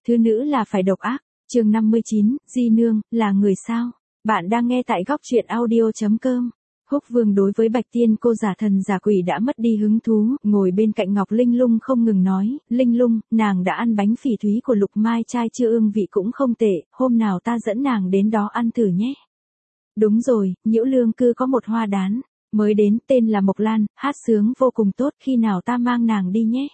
thứ nữ là phải độc ác. Chương 59, Di Nương, là người sao? Bạn đang nghe tại góc truyện audio.com. Húc Vương đối với Bạch Tiên cô giả thần giả quỷ đã mất đi hứng thú, ngồi bên cạnh Ngọc Linh Lung không ngừng nói, Linh Lung, nàng đã ăn bánh phỉ thúy của Lục Mai trai chưa, ương vị cũng không tệ, hôm nào ta dẫn nàng đến đó ăn thử nhé. Đúng rồi, Nhiễu Lương cư có một hoa đán, mới đến, tên là Mộc Lan, hát sướng vô cùng tốt, khi nào ta mang nàng đi nhé.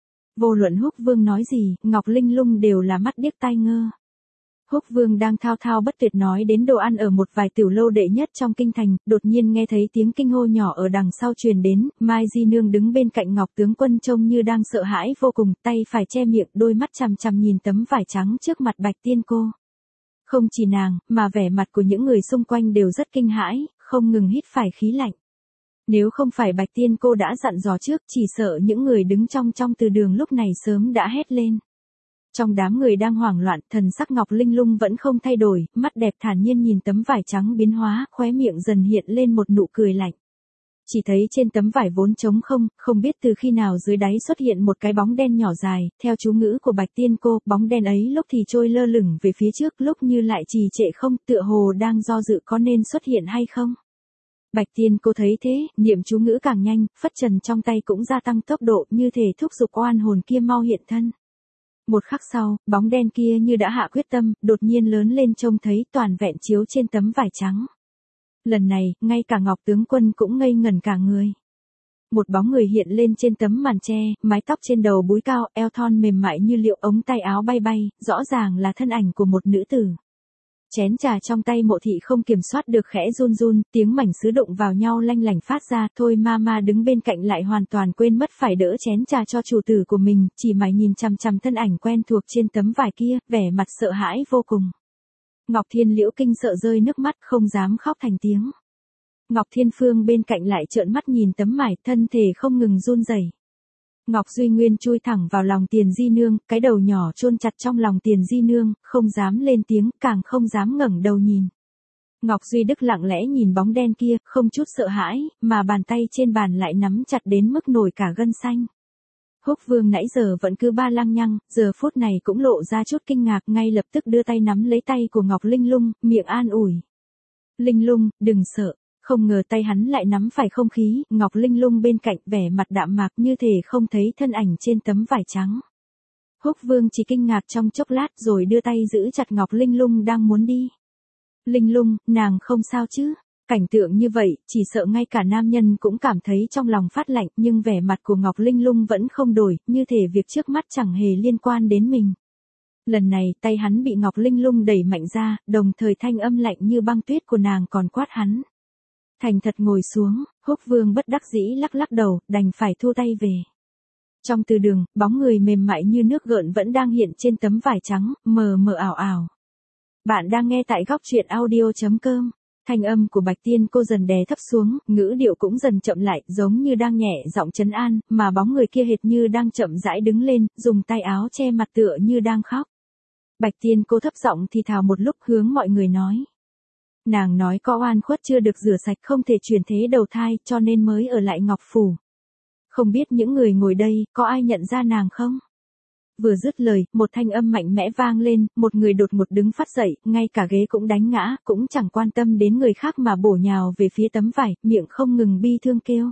Vô luận Húc Vương nói gì, Ngọc Linh Lung đều là mắt điếc tai ngơ. Húc Vương đang thao thao bất tuyệt nói đến đồ ăn ở một vài tiểu lâu đệ nhất trong kinh thành, đột nhiên nghe thấy tiếng kinh hô nhỏ ở đằng sau truyền đến, Mai Di Nương đứng bên cạnh Ngọc tướng quân trông như đang sợ hãi vô cùng, tay phải che miệng, đôi mắt chằm chằm nhìn tấm vải trắng trước mặt Bạch Tiên cô. Không chỉ nàng, mà vẻ mặt của những người xung quanh đều rất kinh hãi, không ngừng hít phải khí lạnh. Nếu không phải Bạch Tiên cô đã dặn dò trước, chỉ sợ những người đứng trong từ đường lúc này sớm đã hét lên. Trong đám người đang hoảng loạn, thần sắc Ngọc Linh Lung vẫn không thay đổi, mắt đẹp thản nhiên nhìn tấm vải trắng biến hóa, khóe miệng dần hiện lên một nụ cười lạnh. Chỉ thấy trên tấm vải vốn trống không, không biết từ khi nào dưới đáy xuất hiện một cái bóng đen nhỏ dài, theo chú ngữ của Bạch Tiên cô, bóng đen ấy lúc thì trôi lơ lửng về phía trước, lúc như lại trì trệ không, tựa hồ đang do dự có nên xuất hiện hay không. Bạch Tiên cô thấy thế, niệm chú ngữ càng nhanh, phất trần trong tay cũng gia tăng tốc độ, như thể thúc giục oan hồn kia mau hiện thân. Một khắc sau, bóng đen kia như đã hạ quyết tâm, đột nhiên lớn lên trông thấy toàn vẹn chiếu trên tấm vải trắng. Lần này, ngay cả Ngọc tướng quân cũng ngây ngẩn cả người. Một bóng người hiện lên trên tấm màn tre, mái tóc trên đầu búi cao, eo thon mềm mại như liệu, ống tay áo bay bay, rõ ràng là thân ảnh của một nữ tử. Chén trà trong tay Mộ thị không kiểm soát được khẽ run run, tiếng mảnh sứ đụng vào nhau lanh lảnh phát ra, thôi ma đứng bên cạnh lại hoàn toàn quên mất phải đỡ chén trà cho chủ tử của mình, chỉ mải nhìn chằm chằm thân ảnh quen thuộc trên tấm vải kia, vẻ mặt sợ hãi vô cùng. Ngọc Thiên Liễu kinh sợ rơi nước mắt, không dám khóc thành tiếng. Ngọc Thiên Phương bên cạnh lại trợn mắt nhìn tấm vải, thân thể không ngừng run rẩy. Ngọc Duy Nguyên chui thẳng vào lòng Tiền Di Nương, cái đầu nhỏ chôn chặt trong lòng Tiền Di Nương, không dám lên tiếng, càng không dám ngẩng đầu nhìn. Ngọc Duy Đức lặng lẽ nhìn bóng đen kia, không chút sợ hãi, mà bàn tay trên bàn lại nắm chặt đến mức nổi cả gân xanh. Húc Vương nãy giờ vẫn cứ ba lăng nhăng, giờ phút này cũng lộ ra chút kinh ngạc, ngay lập tức đưa tay nắm lấy tay của Ngọc Linh Lung, miệng an ủi. Linh Lung, đừng sợ. Không ngờ tay hắn lại nắm phải không khí, Ngọc Linh Lung bên cạnh vẻ mặt đạm mạc như thể không thấy thân ảnh trên tấm vải trắng. Húc Vương chỉ kinh ngạc trong chốc lát rồi đưa tay giữ chặt Ngọc Linh Lung đang muốn đi. Linh Lung, nàng không sao chứ? Cảnh tượng như vậy, chỉ sợ ngay cả nam nhân cũng cảm thấy trong lòng phát lạnh, nhưng vẻ mặt của Ngọc Linh Lung vẫn không đổi, như thể việc trước mắt chẳng hề liên quan đến mình. Lần này, tay hắn bị Ngọc Linh Lung đẩy mạnh ra, đồng thời thanh âm lạnh như băng tuyết của nàng còn quát hắn. Thành thật ngồi xuống, Húc Vương bất đắc dĩ lắc lắc đầu, đành phải thu tay về. Trong từ đường, bóng người mềm mại như nước gợn vẫn đang hiện trên tấm vải trắng, mờ mờ ảo ảo. Bạn đang nghe tại góc truyện audio.com. Thanh âm của Bạch Tiên cô dần đè thấp xuống, ngữ điệu cũng dần chậm lại, giống như đang nhẹ giọng trấn an, mà bóng người kia hệt như đang chậm rãi đứng lên, dùng tay áo che mặt tựa như đang khóc. Bạch Tiên cô thấp giọng thì thào một lúc hướng mọi người nói. Nàng nói có oan khuất chưa được rửa sạch không thể chuyển thế đầu thai cho nên mới ở lại Ngọc Phủ. Không biết những người ngồi đây có ai nhận ra nàng không? Vừa dứt lời, một thanh âm mạnh mẽ vang lên, một người đột ngột đứng phát dậy, ngay cả ghế cũng đánh ngã, cũng chẳng quan tâm đến người khác mà bổ nhào về phía tấm vải, miệng không ngừng bi thương kêu.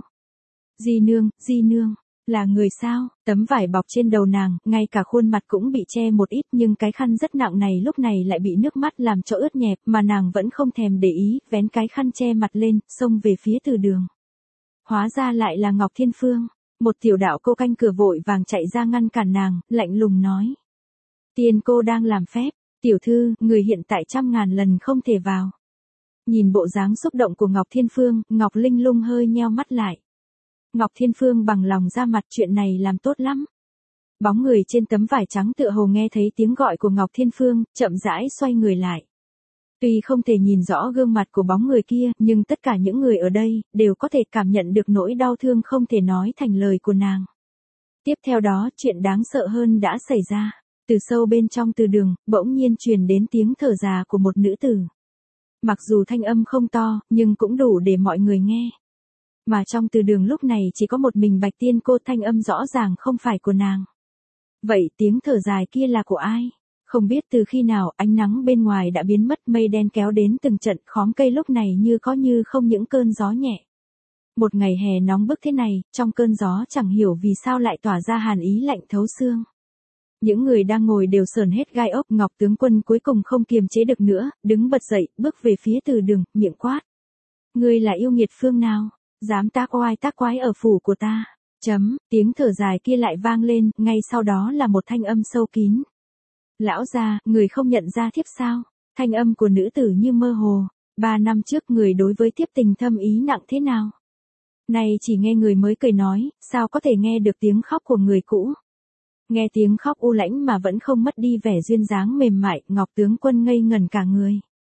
Di Nương, là người sao? Tấm vải bọc trên đầu nàng, ngay cả khuôn mặt cũng bị che một ít, nhưng cái khăn rất nặng này lúc này lại bị nước mắt làm cho ướt nhẹp, mà nàng vẫn không thèm để ý, vén cái khăn che mặt lên, xông về phía từ đường. Hóa ra lại là Ngọc Thiên Phương. Một tiểu đạo cô canh cửa vội vàng chạy ra ngăn cản nàng, lạnh lùng nói. Tiên cô đang làm phép, tiểu thư, người hiện tại 100.000 lần không thể vào. Nhìn bộ dáng xúc động của Ngọc Thiên Phương, Ngọc Linh Lung hơi nheo mắt lại. Ngọc Thiên Phương bằng lòng ra mặt, chuyện này làm tốt lắm. Bóng người trên tấm vải trắng tựa hồ nghe thấy tiếng gọi của Ngọc Thiên Phương, chậm rãi xoay người lại. Tuy không thể nhìn rõ gương mặt của bóng người kia, nhưng tất cả những người ở đây, đều có thể cảm nhận được nỗi đau thương không thể nói thành lời của nàng. Tiếp theo đó, chuyện đáng sợ hơn đã xảy ra. Từ sâu bên trong từ đường, bỗng nhiên truyền đến tiếng thở già của một nữ tử. Mặc dù thanh âm không to, nhưng cũng đủ để mọi người nghe. Mà trong từ đường lúc này chỉ có một mình Bạch Tiên cô, thanh âm rõ ràng không phải của nàng. Vậy tiếng thở dài kia là của ai? Không biết từ khi nào ánh nắng bên ngoài đã biến mất, mây đen kéo đến từng trận, khóm cây lúc này như có như không những cơn gió nhẹ. Một ngày hè nóng bức thế này, trong cơn gió chẳng hiểu vì sao lại tỏa ra hàn ý lạnh thấu xương. Những người đang ngồi đều sởn hết gai ốc. Ngọc tướng quân cuối cùng không kiềm chế được nữa, đứng bật dậy, bước về phía Từ Đường, miệng quát. Ngươi là yêu nghiệt phương nào, dám tác oai tác quái ở phủ của ta. Tiếng thở dài kia lại vang lên, ngay sau đó là một thanh âm sâu kín. Lão gia, người không nhận ra thiếp sao? Thanh âm của nữ tử như mơ hồ. 3 năm trước người đối với thiếp tình thâm ý nặng thế nào? Nay chỉ nghe người mới cười nói, sao có thể nghe được tiếng khóc của người cũ? Nghe tiếng khóc u lãnh mà vẫn không mất đi vẻ duyên dáng mềm mại, Ngọc tướng quân ngây ngẩn cả người.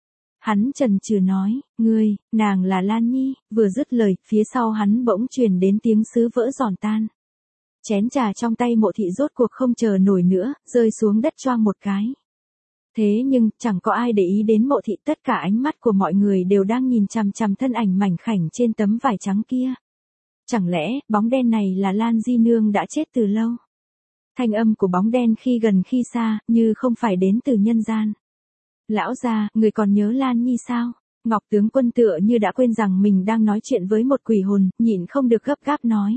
Hắn chần chừ nói, nàng là Lan Nhi. Vừa dứt lời, phía sau hắn bỗng truyền đến tiếng sứ vỡ giòn tan. Chén trà trong tay Mộ Thị rốt cuộc không chờ nổi nữa, rơi xuống đất choang một cái. Thế nhưng, chẳng có ai để ý đến Mộ Thị, tất cả ánh mắt của mọi người đều đang nhìn chằm chằm thân ảnh mảnh khảnh trên tấm vải trắng kia. Chẳng lẽ, bóng đen này là Lan Di Nương đã chết từ lâu? Thanh âm của bóng đen khi gần khi xa, như không phải đến từ nhân gian. Lão gia, người còn nhớ Lan Nhi sao? Ngọc tướng quân tựa như đã quên rằng mình đang nói chuyện với một quỷ hồn, nhịn không được gấp gáp nói.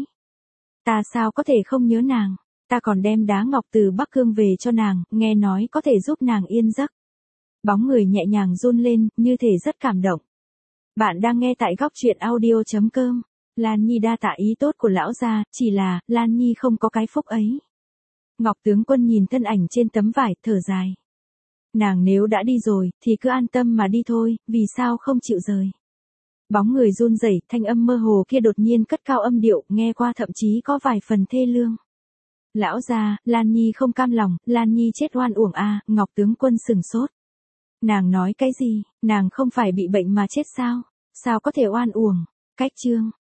Ta sao có thể không nhớ nàng, ta còn đem đá ngọc từ Bắc Cương về cho nàng, nghe nói có thể giúp nàng yên giấc. Bóng người nhẹ nhàng run lên, như thể rất cảm động. Bạn đang nghe tại góc truyện audio.com. Lan Nhi đa tạ ý tốt của lão gia, chỉ là, Lan Nhi không có cái phúc ấy. Ngọc tướng quân nhìn thân ảnh trên tấm vải, thở dài. Nàng nếu đã đi rồi, thì cứ an tâm mà đi thôi, vì sao không chịu rời. Bóng người run rẩy, thanh âm mơ hồ kia đột nhiên cất cao âm điệu, nghe qua thậm chí có vài phần thê lương. Lão gia, Lan Nhi không cam lòng, Lan Nhi chết oan uổng à? Ngọc tướng quân sừng sốt. Nàng nói cái gì, nàng không phải bị bệnh mà chết sao? Sao có thể oan uổng? Cách chương.